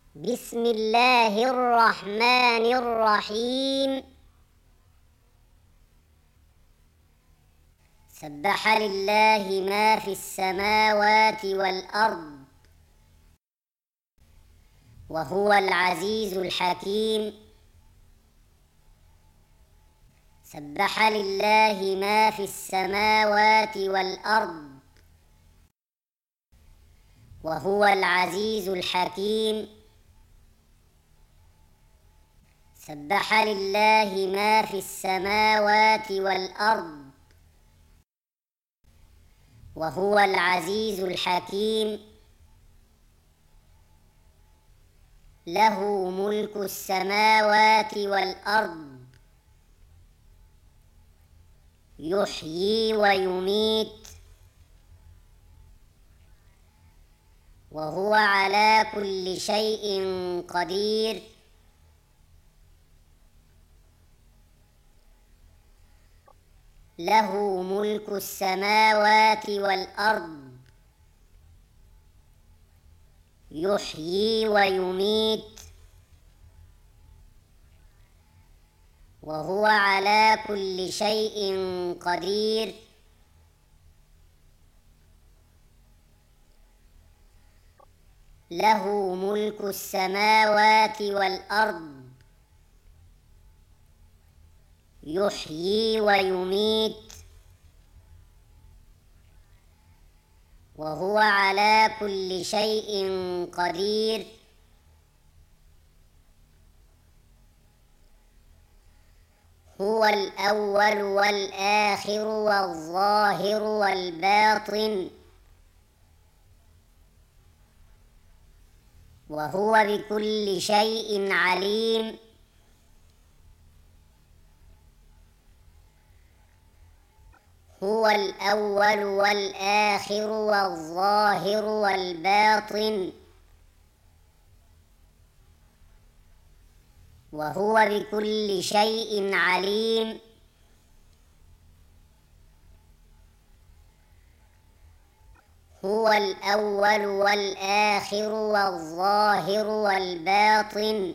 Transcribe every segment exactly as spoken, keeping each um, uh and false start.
بسم الله الرحمن الرحيم. سبح لله ما في السماوات والأرض وهو العزيز الحكيم. سبح لله ما في السماوات والأرض وهو العزيز الحكيم. سبح لله ما في السماوات والأرض وهو العزيز الحكيم. له ملك السماوات والأرض يحيي ويميت وهو على كل شيء قدير. له ملك السماوات والأرض يحيي ويميت وهو على كل شيء قدير. له ملك السماوات والأرض يحيي ويميت وهو على كل شيء قدير. هو الأول والآخر والظاهر والباطن وهو بكل شيء عليم. هو الأول والآخر والظاهر والباطن وهو بكل شيء عليم. هو الأول والآخر والظاهر والباطن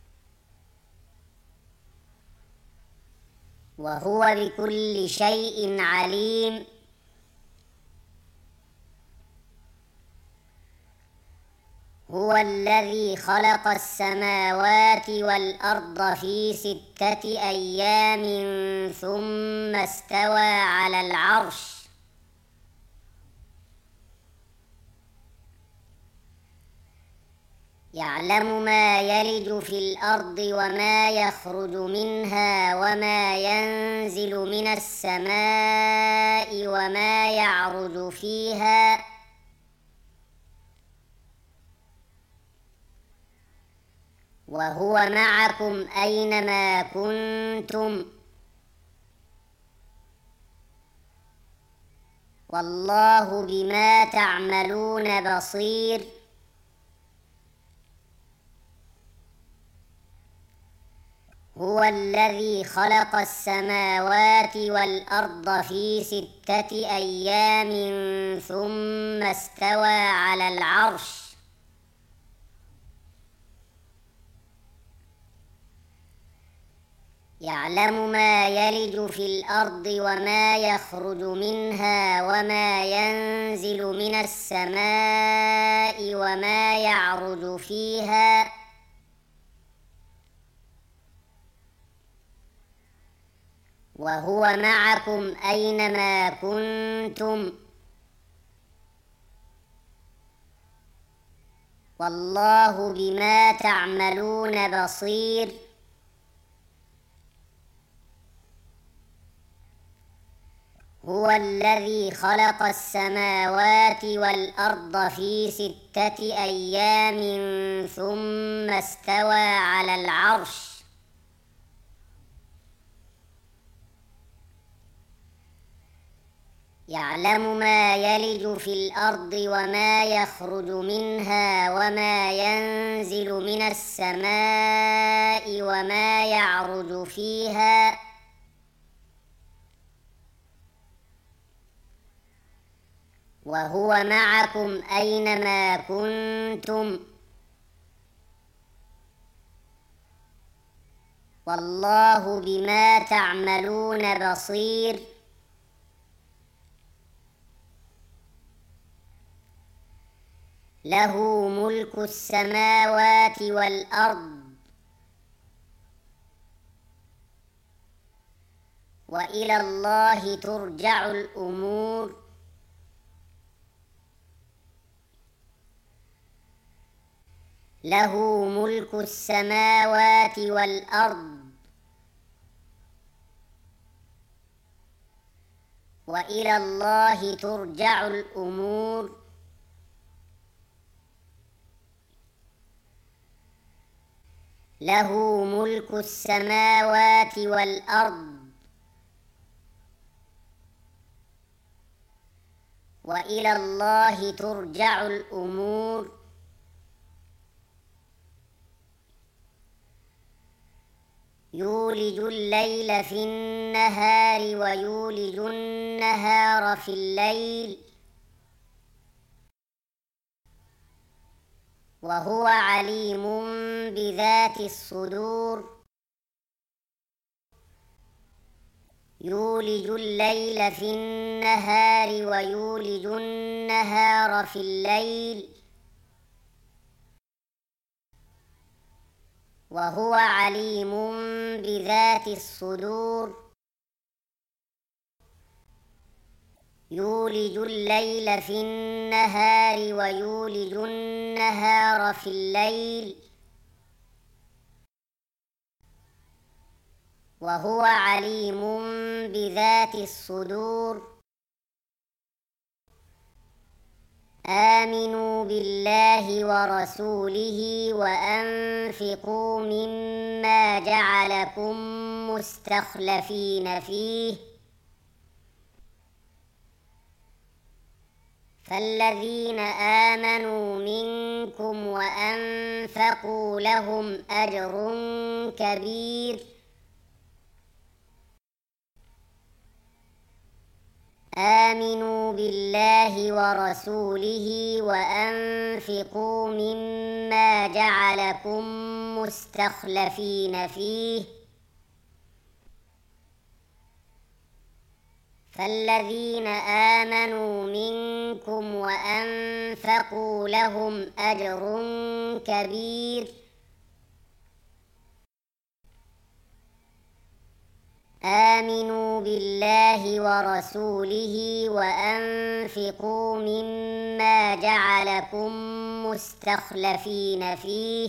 وهو بكل شيء عليم. هو الذي خلق السماوات والأرض في ستة أيام ثم استوى على العرش. يعلم ما يلج في الأرض وما يخرج منها وما ينزل من السماء وما يعرج فيها وهو معكم أينما كنتم والله بما تعملون بصير. هو الذي خلق السماوات والأرض في ستة أيام ثم استوى على العرش. يعلم ما يلج في الأرض وما يخرج منها وما ينزل من السماء وما يعرج فيها وهو معكم أينما كنتم والله بما تعملون بصير. هو الذي خلق السماوات والأرض في ستة أيام ثم استوى على العرش. يعلم ما يلج في الأرض وما يخرج منها وما ينزل من السماء وما يعرج فيها وهو معكم أينما كنتم والله بما تعملون بصير. له ملك السماوات والأرض وإلى الله ترجع الأمور. له ملك السماوات والأرض وإلى الله ترجع الأمور. له ملك السماوات والأرض وإلى الله ترجع الأمور. يولج الليل في النهار ويولج النهار في الليل وهو عليم بذات الصدور. يولج الليل في النهار ويولج النهار في الليل وهو عليم بذات الصدور. يولج الليل في النهار ويولج النهار في الليل وهو عليم بذات الصدور. آمنوا بالله ورسوله وأنفقوا مما جعلكم مستخلفين فيه فالذين آمنوا منكم وأنفقوا لهم أجر كبير. آمنوا بالله ورسوله وأنفقوا مما جعلكم مستخلفين فيه فالذين آمنوا منكم وأنفقوا لهم أجر كبير. آمنوا بالله ورسوله وأنفقوا مما جعلكم مستخلفين فيه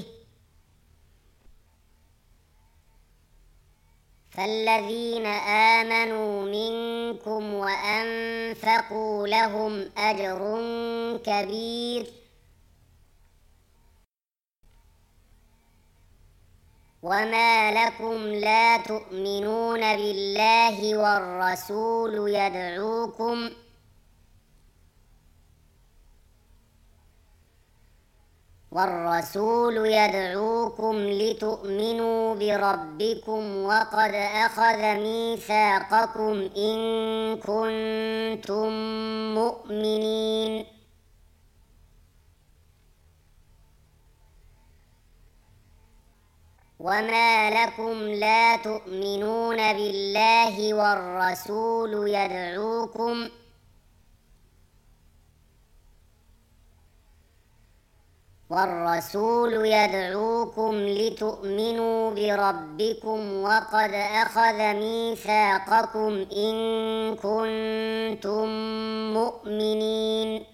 فالذين آمنوا منكم وأنفقوا لهم أجر كبير. وما لكم لا تؤمنون بالله والرسول يدعوكم والرسول يدعوكم لتؤمنوا بربكم وقد أخذ ميثاقكم إن كنتم مؤمنين. وما لكم لا تؤمنون بالله والرسول يدعوكم والرسول يدعوكم لتؤمنوا بربكم وقد أخذ ميثاقكم إن كنتم مؤمنين.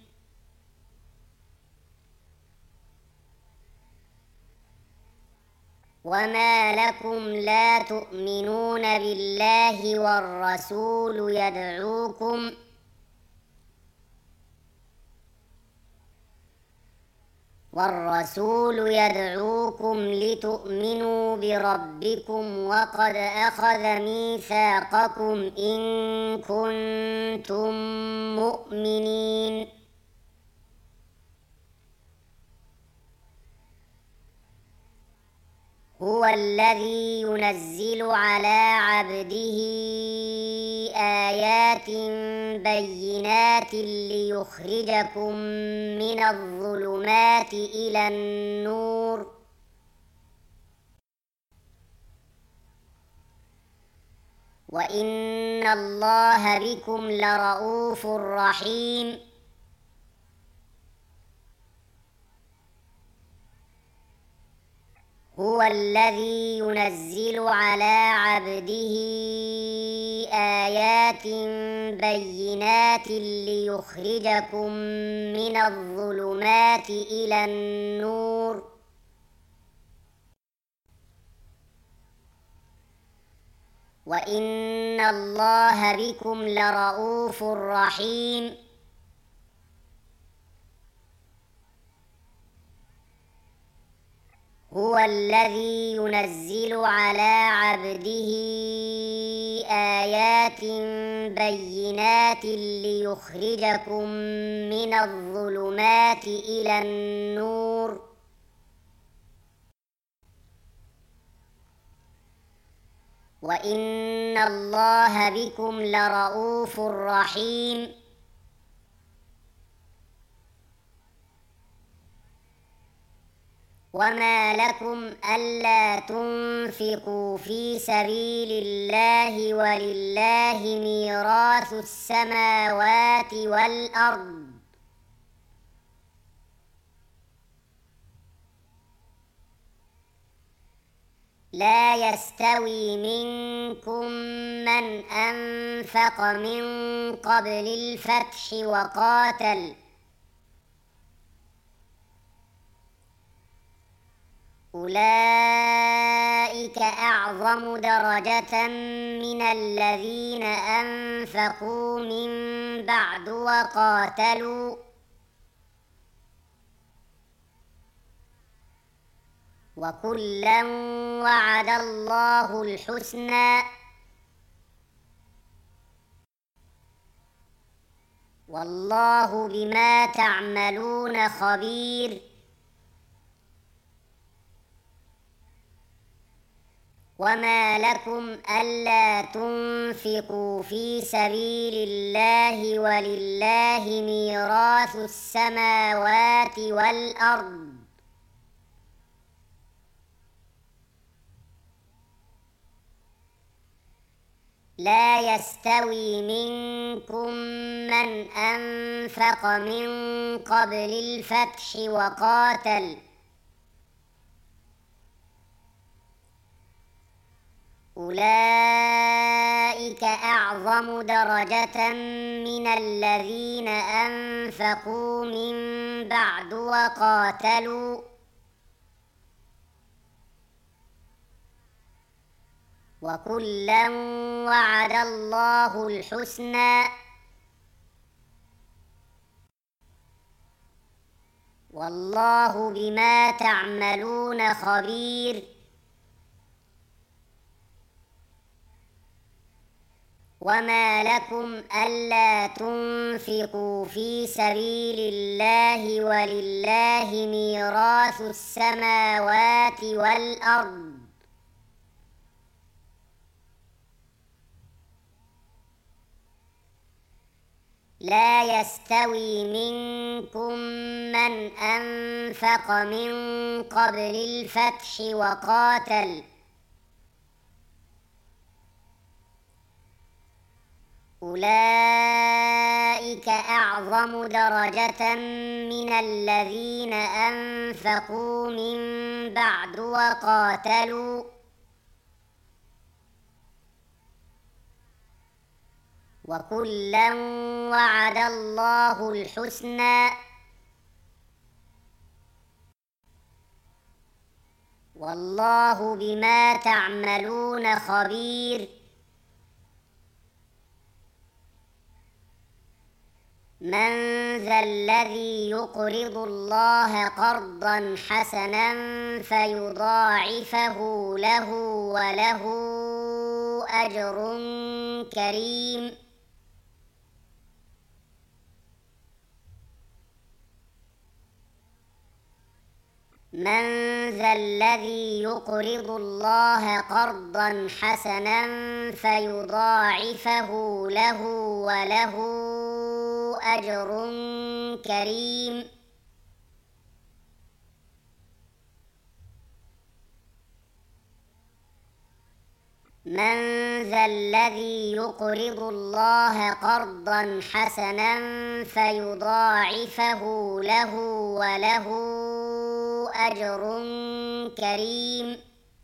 وما لكم لا تؤمنون بالله والرسول يدعوكم والرسول يدعوكم لتؤمنوا بربكم وقد أخذ ميثاقكم إن كنتم مؤمنين. هو الذي ينزل على عبده آيات بينات ليخرجكم من الظلمات إلى النور وإن الله بكم لرؤوف رحيم. هو الذي ينزل على عبده آيات بينات ليخرجكم من الظلمات إلى النور وإن الله بكم لرؤوف رحيم. هو الذي ينزل على عبده آيات بينات ليخرجكم من الظلمات إلى النور وإن الله بكم لرؤوف رحيم. وما لكم ألا تنفقوا في سبيل الله ولله ميراث السماوات والأرض لا يستوي منكم من أنفق من قبل الفتح وقاتل أولئك أعظم درجة من الذين أنفقوا من بعد وقاتلوا وكلا وعد الله الحسنى والله بما تعملون خبير. وما لكم ألا تنفقوا في سبيل الله ولله ميراث السماوات والأرض لا يستوي منكم من أنفق من قبل الفتح وقاتل أولئك أعظم درجة من الذين أنفقوا من بعد وقاتلوا وكلا وعد الله الحسنى والله بما تعملون خبير. وما لكم ألا تنفقوا في سبيل الله ولله ميراث السماوات والأرض لا يستوي منكم من أنفق من قبل الفتح وقاتل أولئك أعظم درجة من الذين أنفقوا من بعد وقاتلوا وكلا وعد الله الحسنى والله بما تعملون خبير. من ذا الذي يقرض الله قرضا حسنا فيضاعفه له وله أجر كريم. من ذا الذي يقرض الله قرضا حسنا فيضاعفه له وله أجر كريم. من ذا الذي يقرض الله قرضا حسنا فيضاعفه له وله أجر كريم.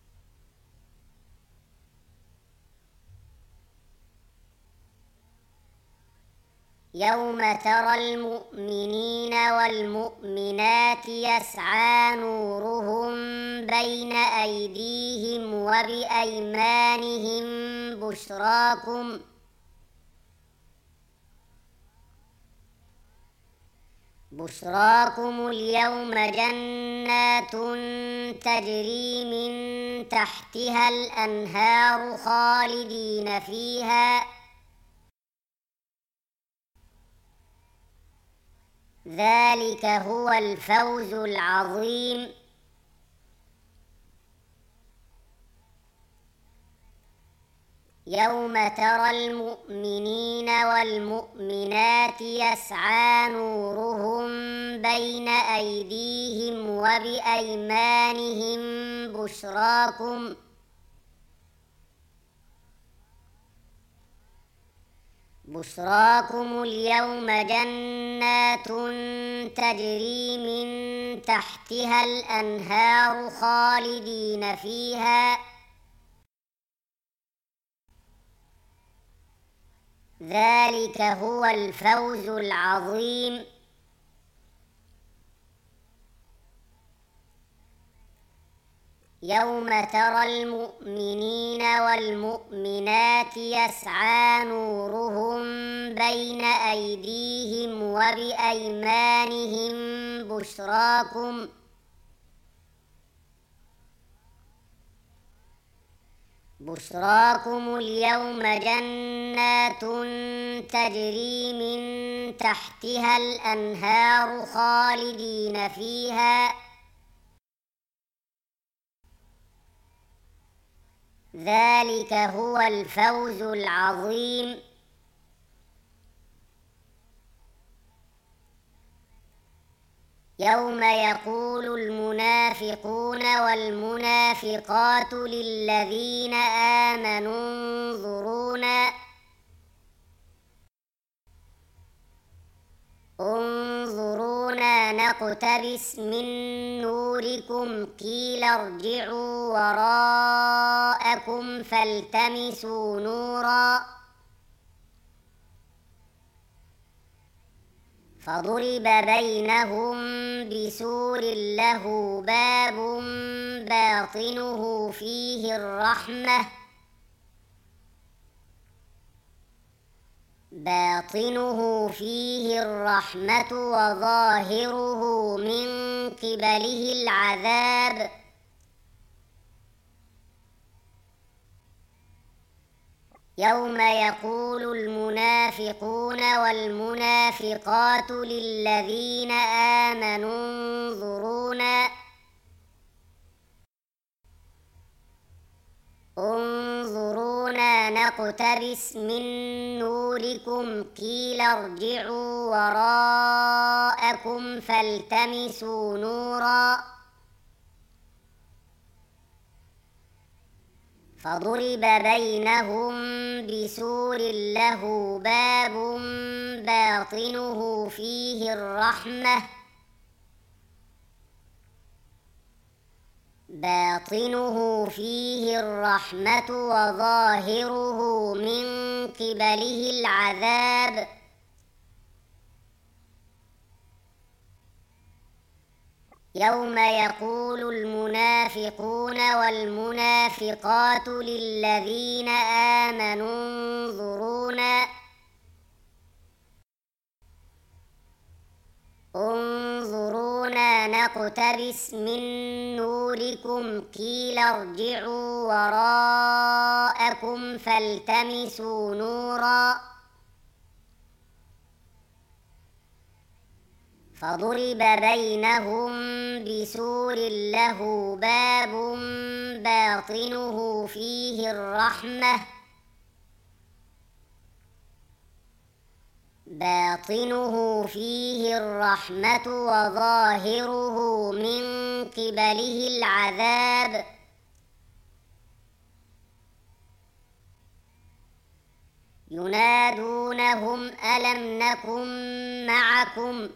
يوم ترى المؤمنين والمؤمنات يسعى نورهم بين أيديهم وبأيمانهم بشراكم بشراكم اليوم جنات تجري من تحتها الأنهار خالدين فيها ذلك هو الفوز العظيم. يوم ترى المؤمنين والمؤمنات يسعى نورهم بين أيديهم وبأيمانهم بشراكم بشراكم اليوم جنات تجري من تحتها الأنهار خالدين فيها ذلك هو الفوز العظيم. يوم ترى المؤمنين والمؤمنات يسعى نورهم بين أيديهم وبأيمانهم بشراكم بشراكم اليوم جنات تجري من تحتها الأنهار خالدين فيها ذلك هو الفوز العظيم. يوم يقول المنافقون والمنافقات للذين آمنوا انظرونا انظرونا نقتبس من نوركم قيل ارجعوا وراءكم فالتمسوا نورا فضرب بينهم بسور له باب باطنه فيه الرحمة باطنه فيه الرحمة وظاهره من قبله العذاب. يوم يقول المنافقون والمنافقات للذين آمنوا انظرونا انظرونا نقتبس من نوركم قيل ارجعوا وراءكم فالتمسوا نورا فضرب بينهم بسور له باب باطنه فيه الرحمة باطنه فيه الرحمة وظاهره من قبله العذاب. يوم يقول المنافقون والمنافقات للذين آمنوا انظرونا انظرونا نقتبس من نوركم قيل ارجعوا وراءكم فالتمسوا نورا فضرب بينهم بسور له باب باطنه فيه الرحمة باطنه فيه الرحمة وظاهره من قبله العذاب. ينادونهم ألم نكن معكم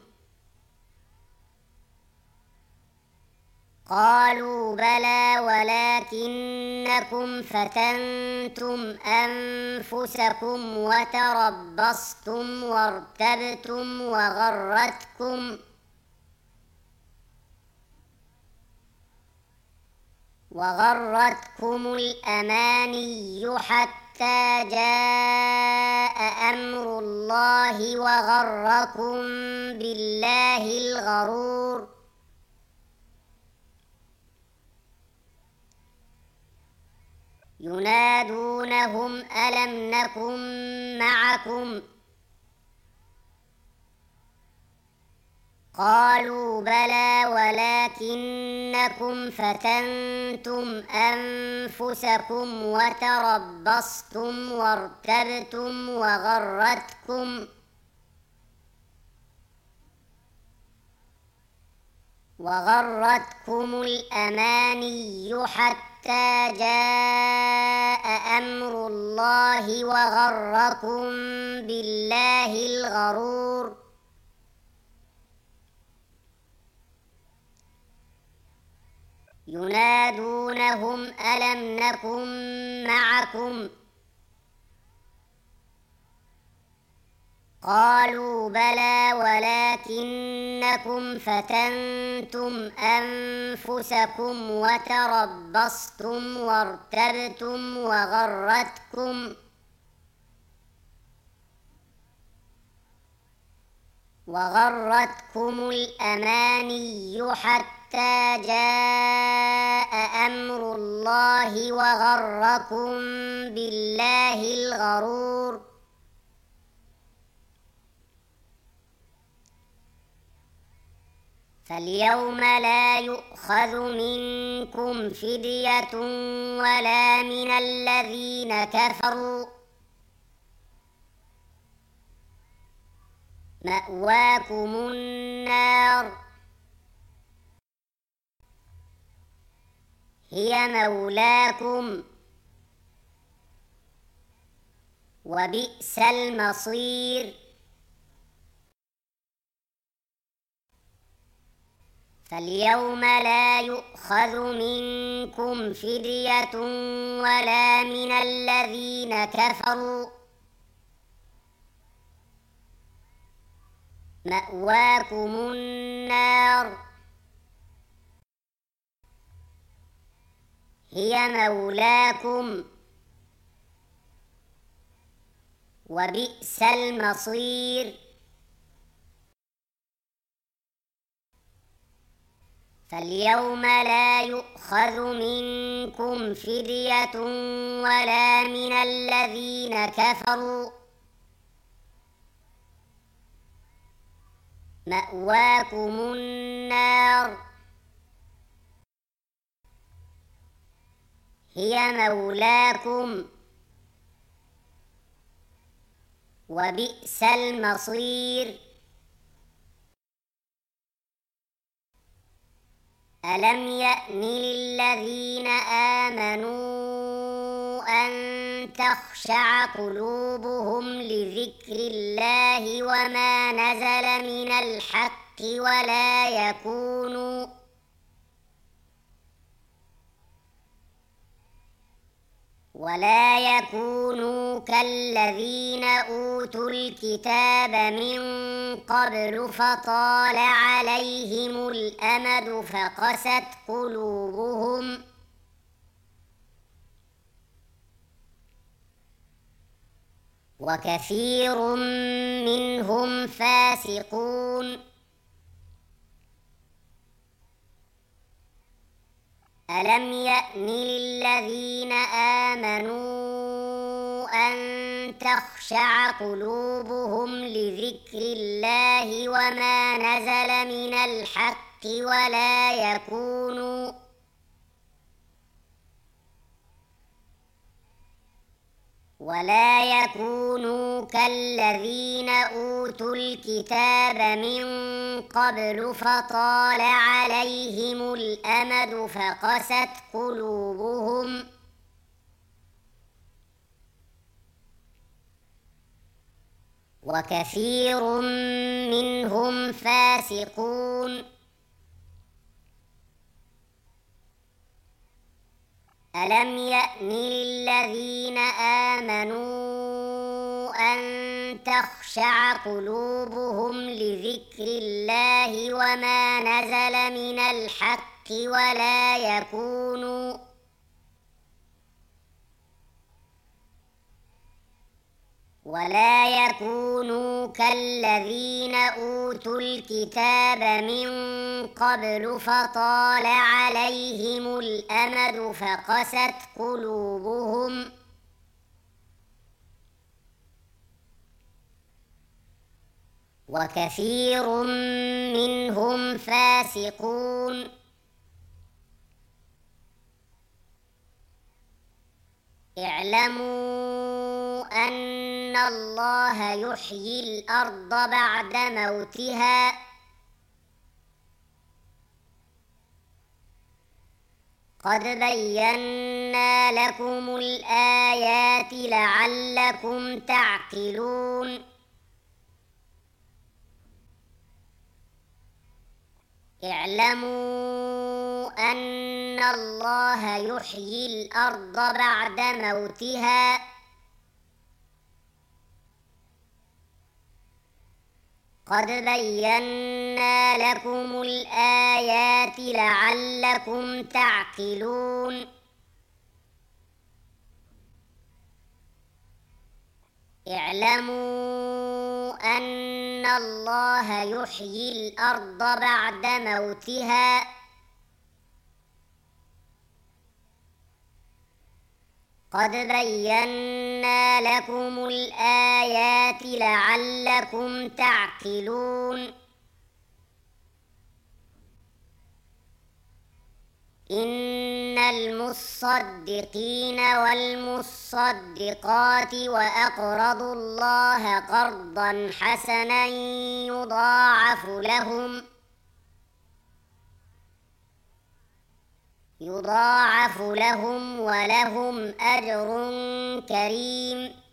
قالوا بلى ولكنكم فتنتم أنفسكم وتربصتم وارتبتم وغرتكم وغرتكم الأماني حتى جاء أمر الله وغركم بالله الغرور ينادونهم ألم نكن معكم قالوا بلى ولكنكم فتنتم أنفسكم وتربصتم وارتبتم وغرتكم وغرتكم الأماني حتى جاء أمر الله وغركم بالله الغرور ينادونهم ألم نكن معكم قالوا بلى ولكنكم فتنتم أنفسكم وتربصتم وارتبتم وغرتكم وغرتكم الأماني حتى جاء أمر الله وغركم بالله الغرور فاليوم لا يؤخذ منكم فدية ولا من الذين كفروا مأواكم النار هي مولاكم وبئس المصير فاليوم لا يؤخذ منكم فدية ولا من الذين كفروا مأواكم النار هي مولاكم وبئس المصير فاليوم لا يؤخذ منكم فدية ولا من الذين كفروا مأواكم النار هي مولاكم وبئس المصير ألم يأن للذين آمنوا أن تخشع قلوبهم لذكر الله وما نزل من الحق ولا يكونوا ولا يكونوا كالذين أوتوا الكتاب من قبل فطال عليهم الأمد فقست قلوبهم وكثير منهم فاسقون ألم يأن للذين آمنوا أن تخشع قلوبهم لذكر الله وما نزل من الحق ولا يكونوا ولا يكونوا كالذين أوتوا الكتاب من قبل فطال عليهم الأمد فقست قلوبهم وكثير منهم فاسقون. ألم يأن للذين آمنوا أن تخشع قلوبهم لذكر الله وما نزل من الحق ولا يكونوا ولا يكونوا كالذين أوتوا الكتاب من قبل فطال عليهم الأمد فقست قلوبهم وكثير منهم فاسقون. اعلموا أن الله يحيي الأرض بعد موتها قد بينا لكم الآيات لعلكم تعقلون. اعلموا أن الله يحيي الأرض بعد موتها قد بينا لكم الآيات لعلكم تعقلون. اعلموا أن الله يحيي الأرض بعد موتها قد بينا لكم الآيات لعلكم تعقلون. إن المصدقين والمصدقات وأقرضوا الله قرضا حسنا يضاعف لهم يضاعف لهم ولهم أجر كريم.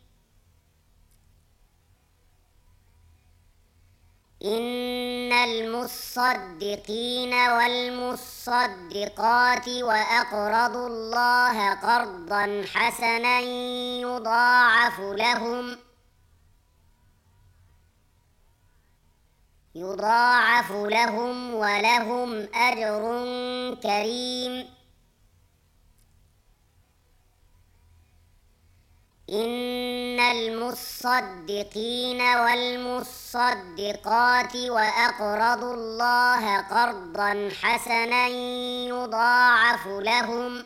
إن المصدقين والمصدقات وأقرضوا الله قرضا حسنا يضاعف لهم يضاعف لهم ولهم أجر كريم. إن المصدقين والمصدقات وأقرضوا الله قرضا حسنا يضاعف لهم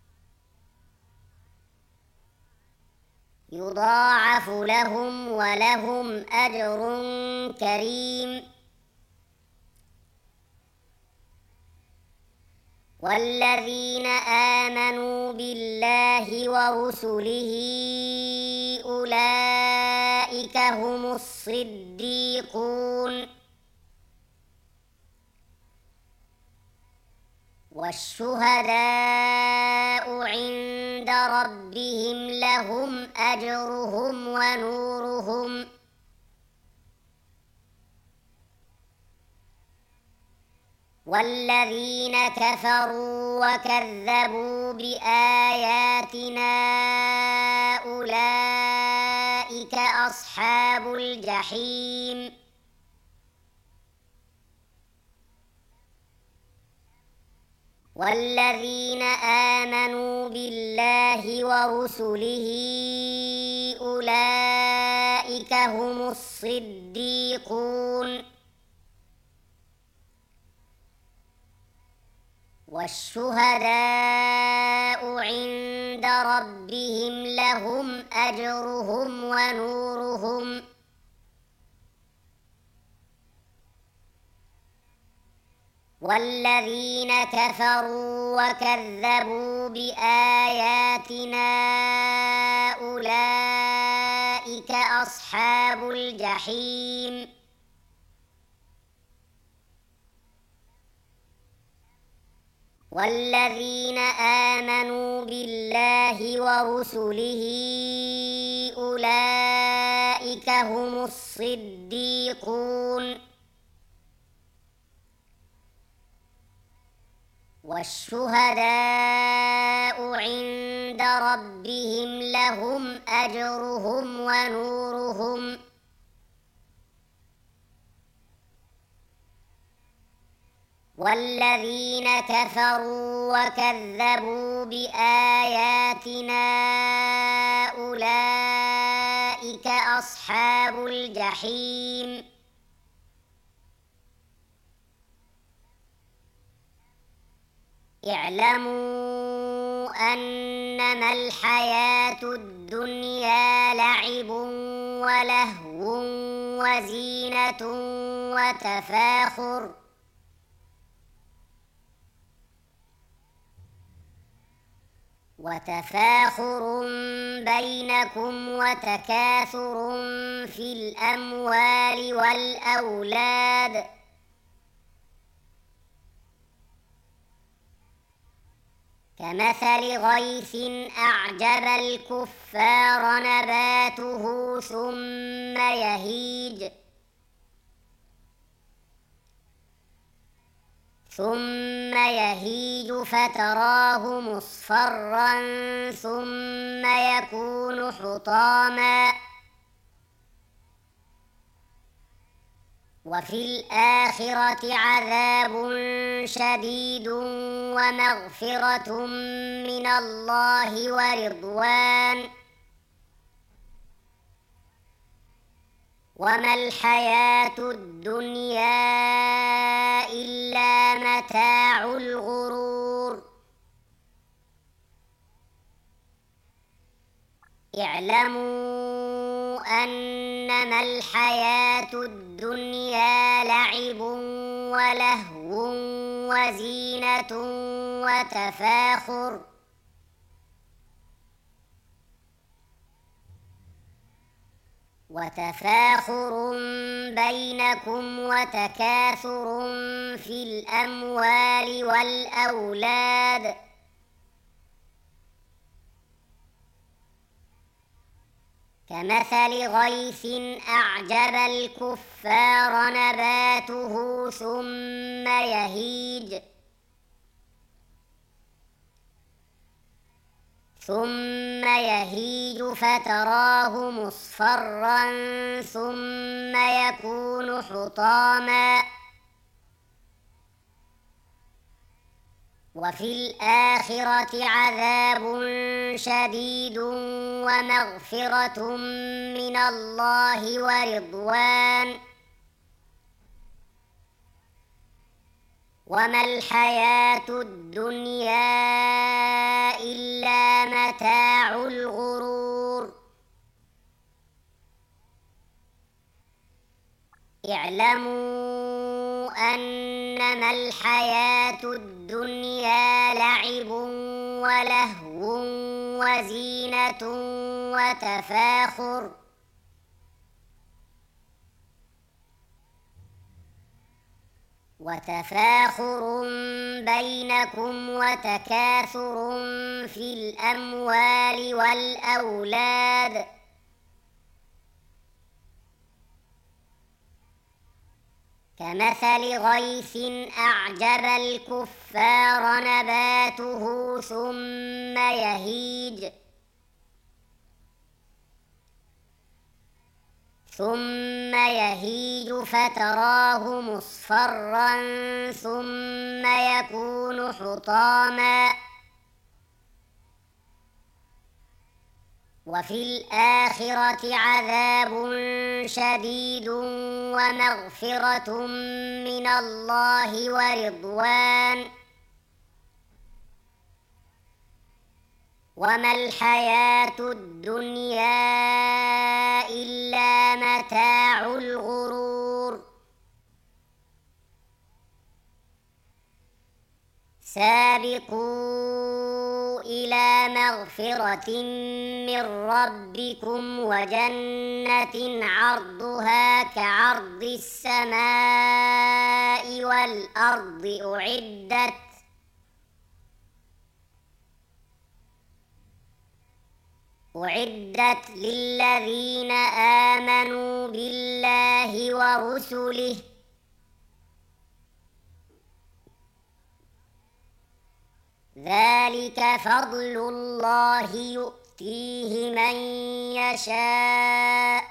يضاعف لهم ولهم أجر كريم. والذين آمنوا بالله ورسله أولئك هم الصديقون والشهداء عند ربهم لهم أجرهم ونورهم والذين كفروا وكذبوا بآياتنا أولئك أصحاب الجحيم. والذين آمنوا بالله ورسله أولئك هم الصديقون والشهداء عند ربهم لهم أجرهم ونورهم والذين كفروا وكذبوا بآياتنا أولئك أصحاب الجحيم. والذين آمنوا بالله ورسله أولئك هم الصديقون الصديقون والشهداء عند ربهم لهم أجرهم ونورهم والذين كفروا وكذبوا بآياتنا أولئك أصحاب الجحيم اعلموا أنما الحياة الدنيا لعب ولهو وزينة وتفاخر وتفاخر بينكم وتكاثر في الأموال والأولاد كمثل غيث أعجب الكفار نباته ثم يهيج ثم يهيج فتراه مصفرا ثم يكون حطاما وفي الآخرة عذاب شديد ومغفرة من الله ورضوان وما الحياة الدنيا إلا متاع الغرور اعلموا أنما الحياة الدنيا لعب ولهو وزينة وتفاخر وتفاخر بينكم وتكاثر في الأموال والأولاد كمثل غيث أعجب الكفار نباته ثم يهيج ثم يهيج فتراه مصفرا ثم يكون حطاما وفي الآخرة عذاب شديد ومغفرة من الله ورضوان وما الحياة الدنيا إلا متاع الغرور اعلموا أنما الحياة الدنيا لعب ولهو وزينة وتفاخر وتفاخر بينكم وتكاثر في الأموال والأولاد كمثل غيث أعجب الكفار نباته ثم يهيج ثم يهيج فتراه مصفرا ثم يكون حطاما وفي الآخرة عذاب شديد ومغفرة من الله ورضوان وما الحياة الدنيا إلا متاع الغرور سابقوا إلى مغفرة من ربكم وجنة عرضها كعرض السماء والأرض أعدت أعدت للذين آمنوا بالله ورسله ذلك فضل الله يؤتيه من يشاء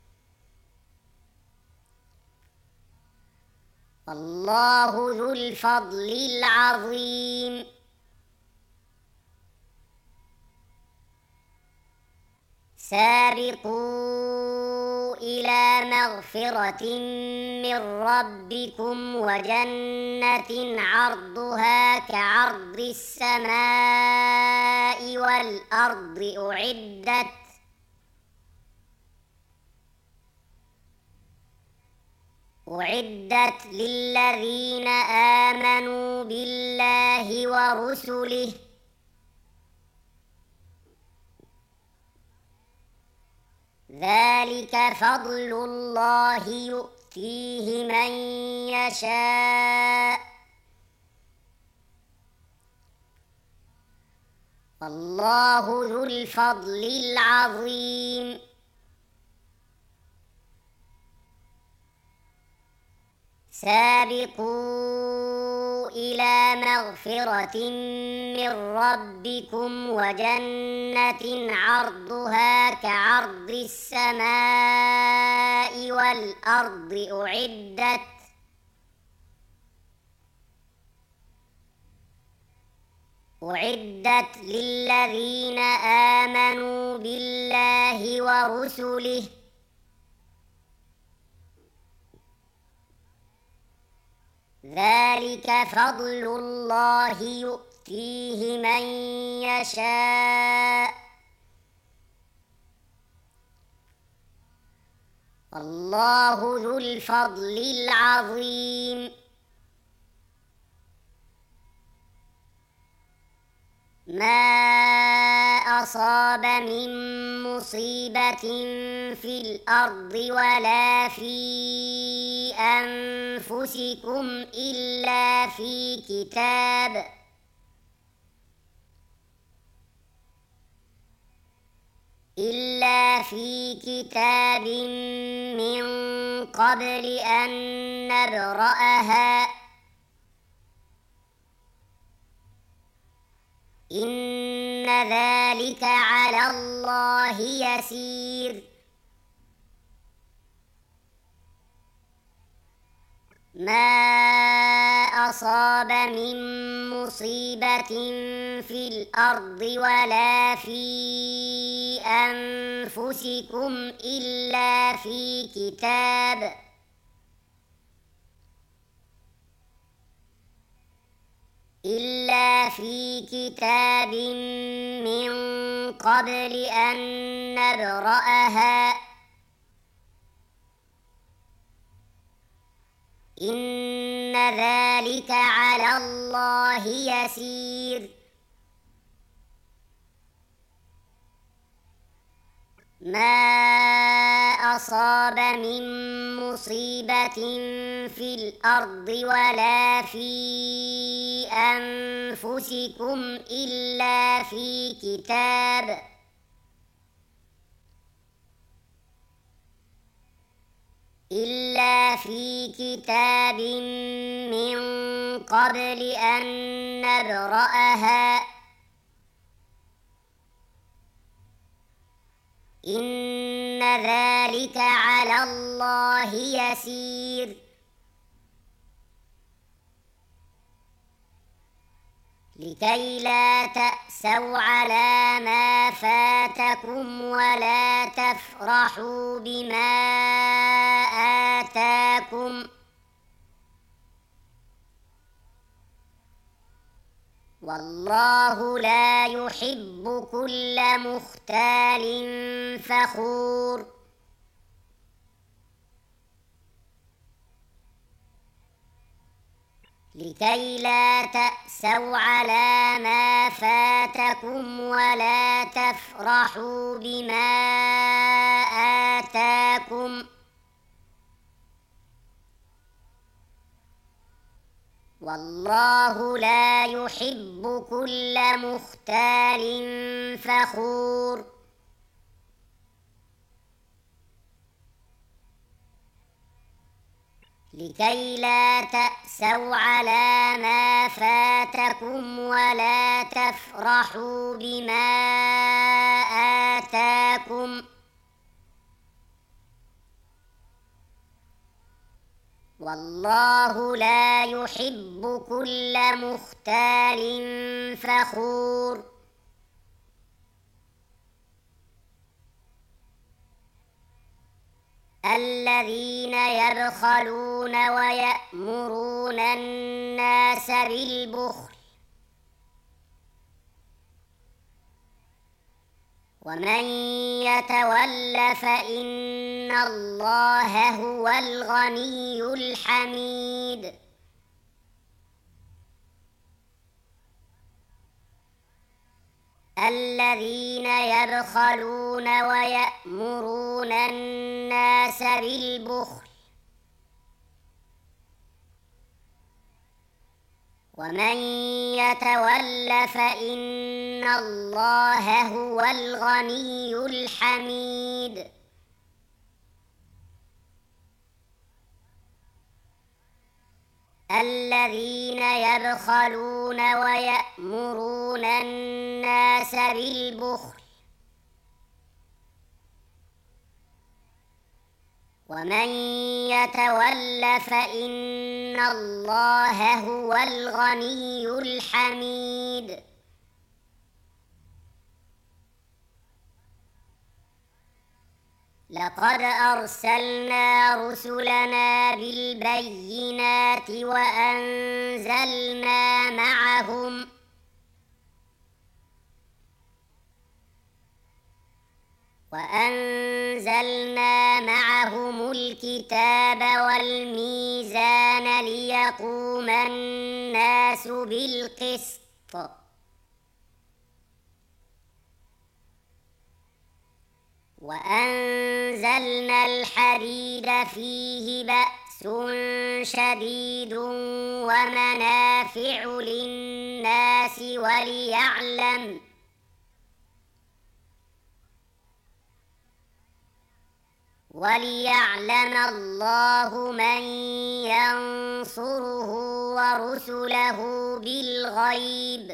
والله ذو الفضل العظيم سابقوا إلى مغفرة من ربكم وجنة عرضها كعرض السماء والأرض أعدت أعدت للذين آمنوا بالله ورسله ذلك فضل الله يؤتيه من يشاء والله ذو الفضل العظيم سابقوا إلى مغفرة من ربكم وجنة عرضها كعرض السماء والأرض أعدت أعدت للذين آمنوا بالله ورسله ذلك فضل الله يؤتيه من يشاء والله ذو الفضل العظيم ما أصاب من مصيبة في الأرض ولا في أنفسكم إلا في كتاب إلا في كتاب من قبل أن نبرأها إن ذلك على الله يسير ما أصاب من مصيبة في الأرض ولا في أنفسكم إلا في كتاب إلا في كتاب من قبل أن نبرأها إن ذلك على الله يسير ما أصاب من مصيبة في الأرض ولا في أنفسكم إلا في كتاب إلا في كتاب من قبل أن نبرأها إن ذلك على الله يسير لكي لا تأسوا على ما فاتكم ولا تفرحوا بما آتاكم والله لا يحب كل مختال فخور لكي لا تأسوا على ما فاتكم ولا تفرحوا بما آتاكم والله لا يحب كل مختال فخور لكي لا تأسوا على ما فاتكم ولا تفرحوا بما آتاكم والله لا يحب كل مختال فخور الذين يبخلون ويأمرون الناس بالبخل ومن يتول فإن الله هو الغني الحميد الذين يبخلون ويأمرون الناس بالبخل ومن يتول فإن الله هو الغني الحميد الذين يبخلون ويأمرون الناس بالبخل ومن يتول فإن الله هو الغني الحميد لقد أرسلنا رسلنا بالبينات وأنزلنا معهم وأنزلنا معهم الكتاب والميزان ليقوم الناس بالقسط وأنزلنا الحديد فيه بأس شديد ومنافع للناس وليعلم وليعلم الله من ينصره ورسله بالغيب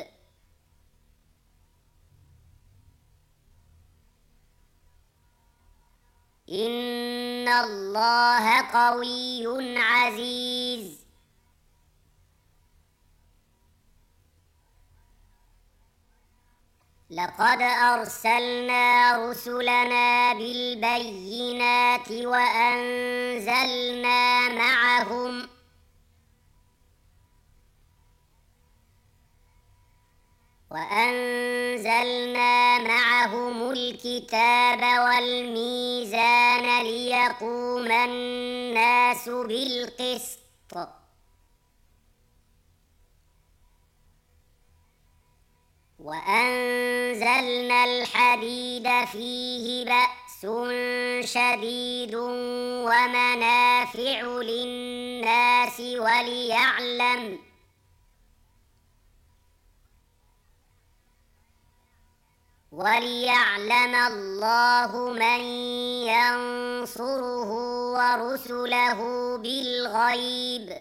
إن الله قوي عزيز لقد أرسلنا رسلنا بالبينات وأنزلنا معهم وأنزلنا معهم الكتاب والميزان ليقوم الناس بالقسط وأنزلنا الحديد فيه بأس شديد ومنافع للناس وليعلم وليعلم الله من ينصره ورسله بالغيب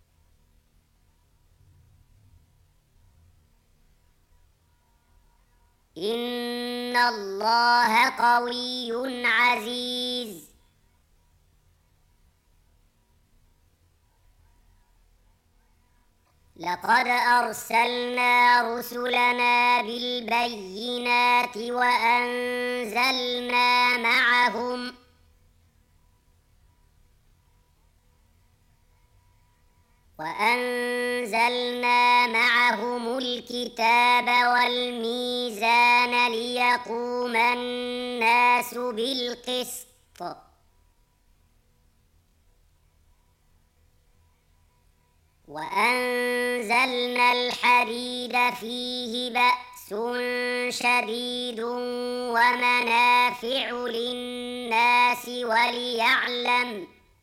إن الله قوي عزيز لقد أرسلنا رسلنا بالبينات وأنزلنا معهم وأنزلنا معهم الكتاب والميزان ليقوم الناس بالقسط وأنزلنا الحديد فيه بأس شديد ومنافع للناس وليعلم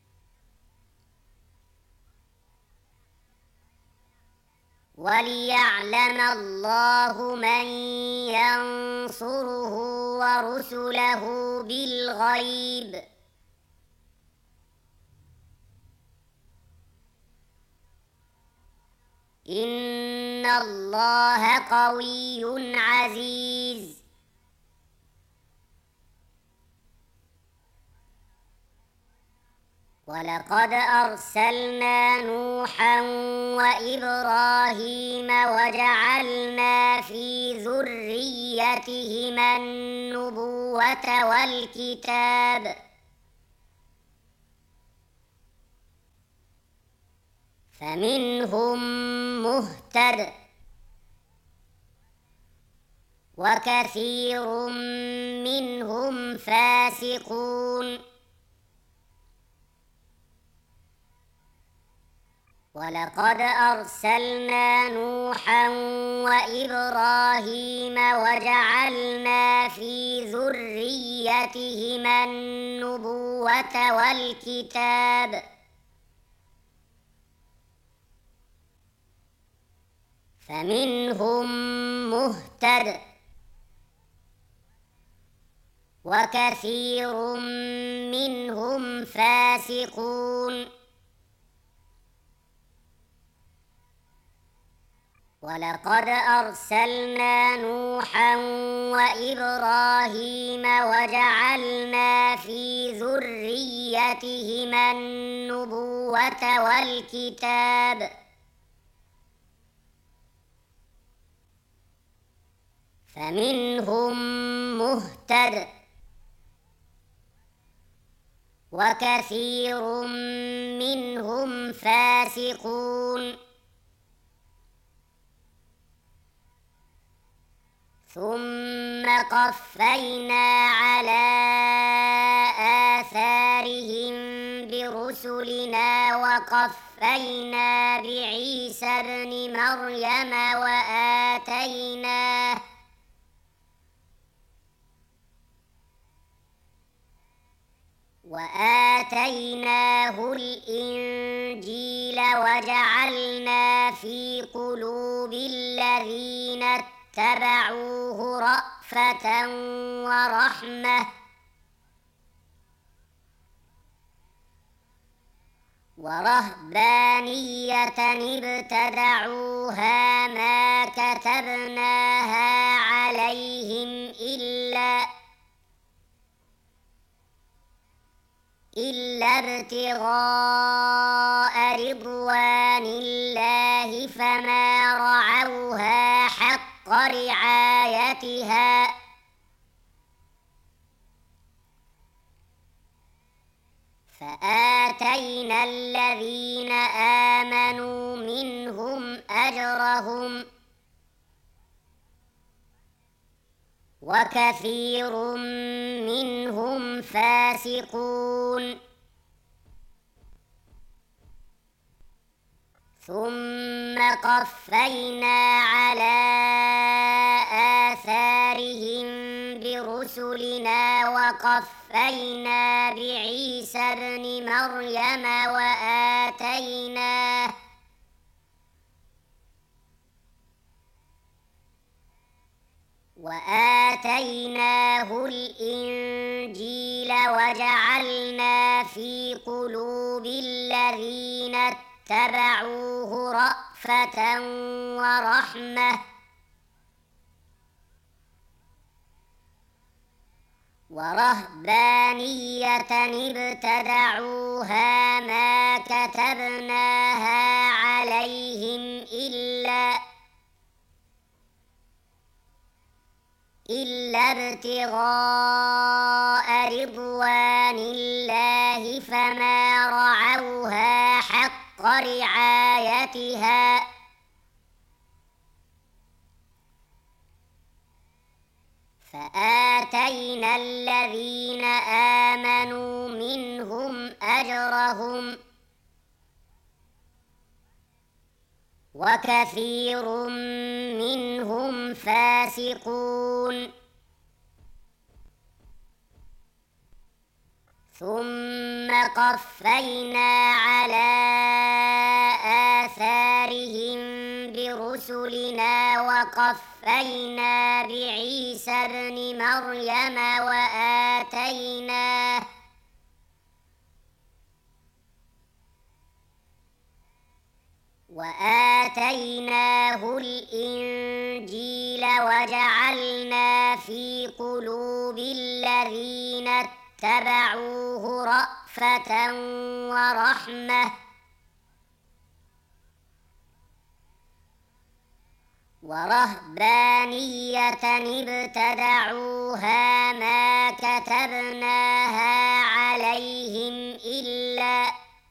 وليعلم الله من ينصره ورسله بالغيب إن الله قوي عزيز. ولقد أرسلنا نوحا وإبراهيم وجعلنا في ذريتهما النبوة والكتاب فمنهم مهتد وكثير منهم فاسقون. ولقد أرسلنا نوحا وإبراهيم وجعلنا في ذريتهما النبوة والكتاب فمنهم مهتد وكثير منهم فاسقون. ولقد أرسلنا نوحا وإبراهيم وجعلنا في ذريتهما النبوة والكتاب فمنهم مهتد وكثير منهم فاسقون. ثم قفينا على آثارهم برسلنا وقفينا بعيسى ابن مريم وآتيناه وآتيناه الإنجيل وجعلنا في قلوب الذين اتبعوه رأفة ورحمة ورهبانية ابتدعوها ما كتبناها عليهم إلا إلا ابتغاء رضوان الله فما رعوها حق رعايتها فآتينا الذين آمنوا منهم أجرهم وكثير منهم فاسقون. ثم قفينا على آثارهم برسلنا وقفينا بعيسى ابن مريم وآتيناه وآتيناه الإنجيل وجعلنا في قلوب الذين اتبعوه رأفة ورحمة ورهبانية ابتدعوها ما كتبناها عليهم إلا إلا ابتغاء رضوان الله فما رعوها حق رعايتها فآتينا الذين آمنوا منهم أجرهم وكثير منهم فاسقون. ثم قفينا على آثارهم برسلنا وقفينا بعيسى ابن مريم وآتيناه وآتيناه الإنجيل وجعلنا في قلوب الذين اتبعوه رأفة ورحمة ورهبانية ابتدعوها ما كتبناها عليهم إلا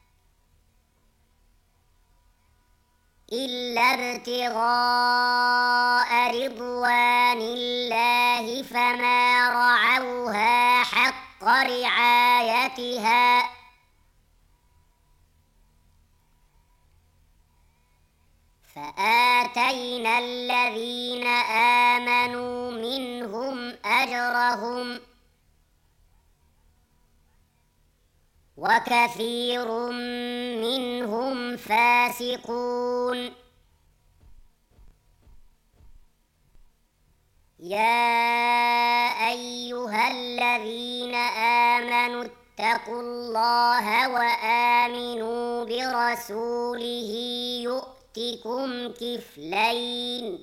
إلا ابتغاء رضوان الله فما رعوها حق رعايتها فآتينا الذين آمنوا منهم أجرهم وكثير منهم فاسقون يا أيها الذين آمنوا اتقوا الله وآمنوا برسوله يؤتكم كفلين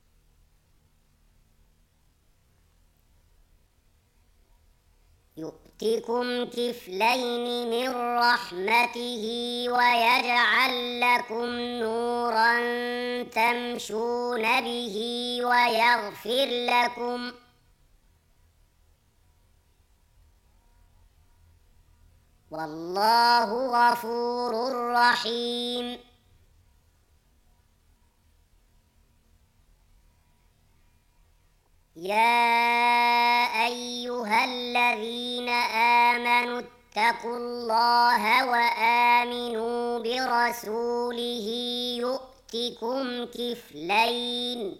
يؤتكم كفلين من رحمته ويجعل لكم نورا تمشون به ويغفر لكم والله غفور رحيم يا أيها الذين آمنوا اتقوا الله وآمنوا برسوله يؤتكم كفلين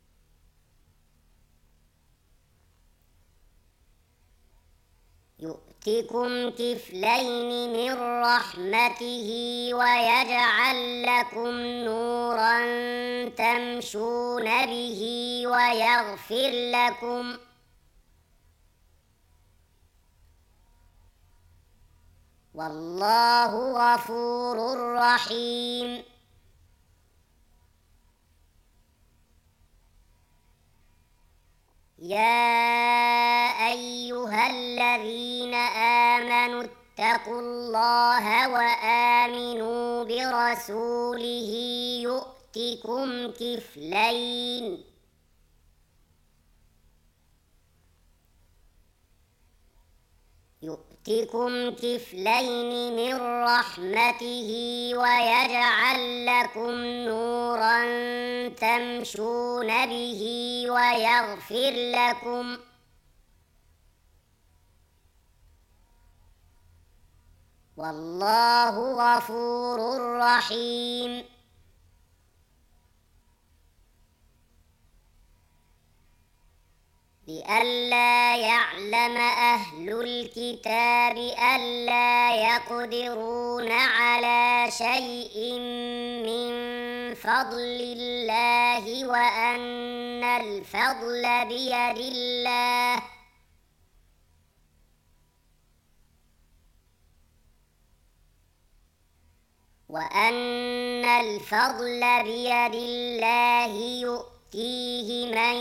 يؤتكم كفلين من رحمته ويجعل لكم نورا تمشون به ويغفر لكم والله غفور رحيم يا أيها الذين آمنوا اتقوا الله وآمنوا برسوله يؤتكم كفلين يؤتكم كفلين من رحمته ويجعل لكم نورا تمشون به ويغفر لكم والله غفور رحيم لئلا يعلم أهل الكتاب ألا يقدرون على شيء من فضل الله وأن الفضل بيد الله وأن الفضل بيد الله يؤتيه من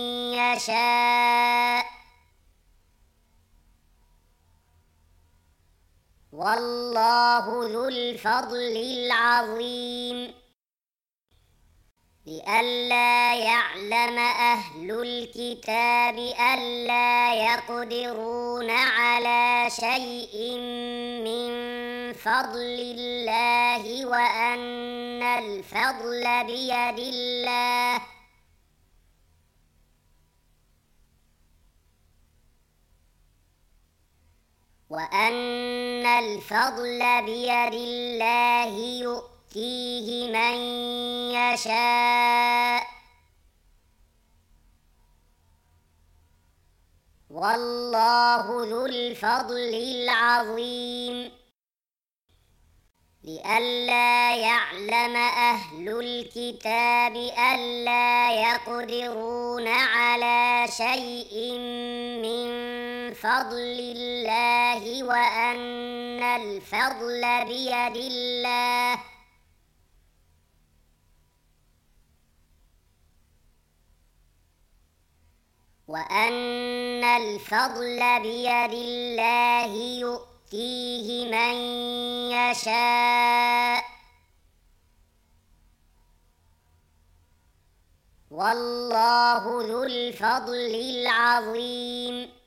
يشاء والله ذو الفضل العظيم لئلا يعلم أهل الكتاب ألا يقدرون على شيء من فضل الله وأن الفضل بيد الله وأن الفضل بيد الله يؤتيه من يشاء والله ذو الفضل العظيم لئلا يعلم أهل الكتاب ألا يقدرون على شيء من فضل الله وأن الفضل بيد الله وأن الفضل بيد الله يؤتيه من يشاء والله ذو الفضل العظيم.